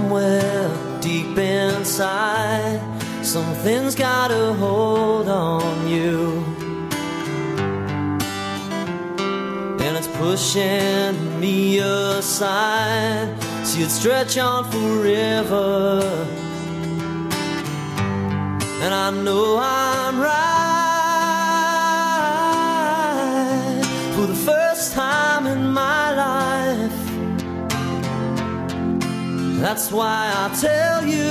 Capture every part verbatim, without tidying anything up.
somewhere deep inside, something's got a hold on you, and it's pushing me aside. See it stretch on forever, and I know I'm right for the first time in my life. That's why I tell you,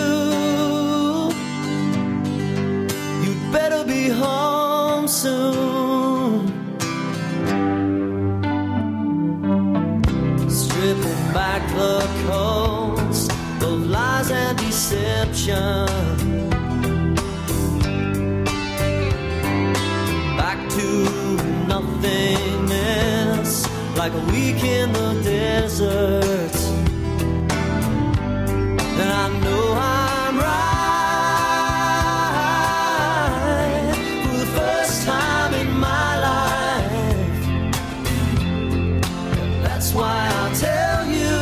you'd better be home soon. Stripping back the coats of lies and deception, back to nothingness, like a week in the desert. And I know I'm right for the first time in my life. And that's why I tell you,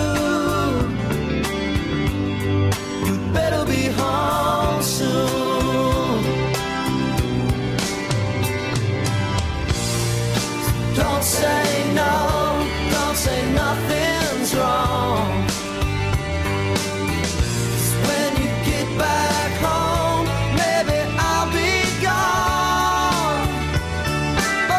you'd better be home soon. Don't say no, don't say nothing's wrong. Back home, maybe I'll be gone. Oh,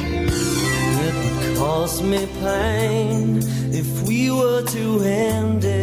me pain if we were to end it.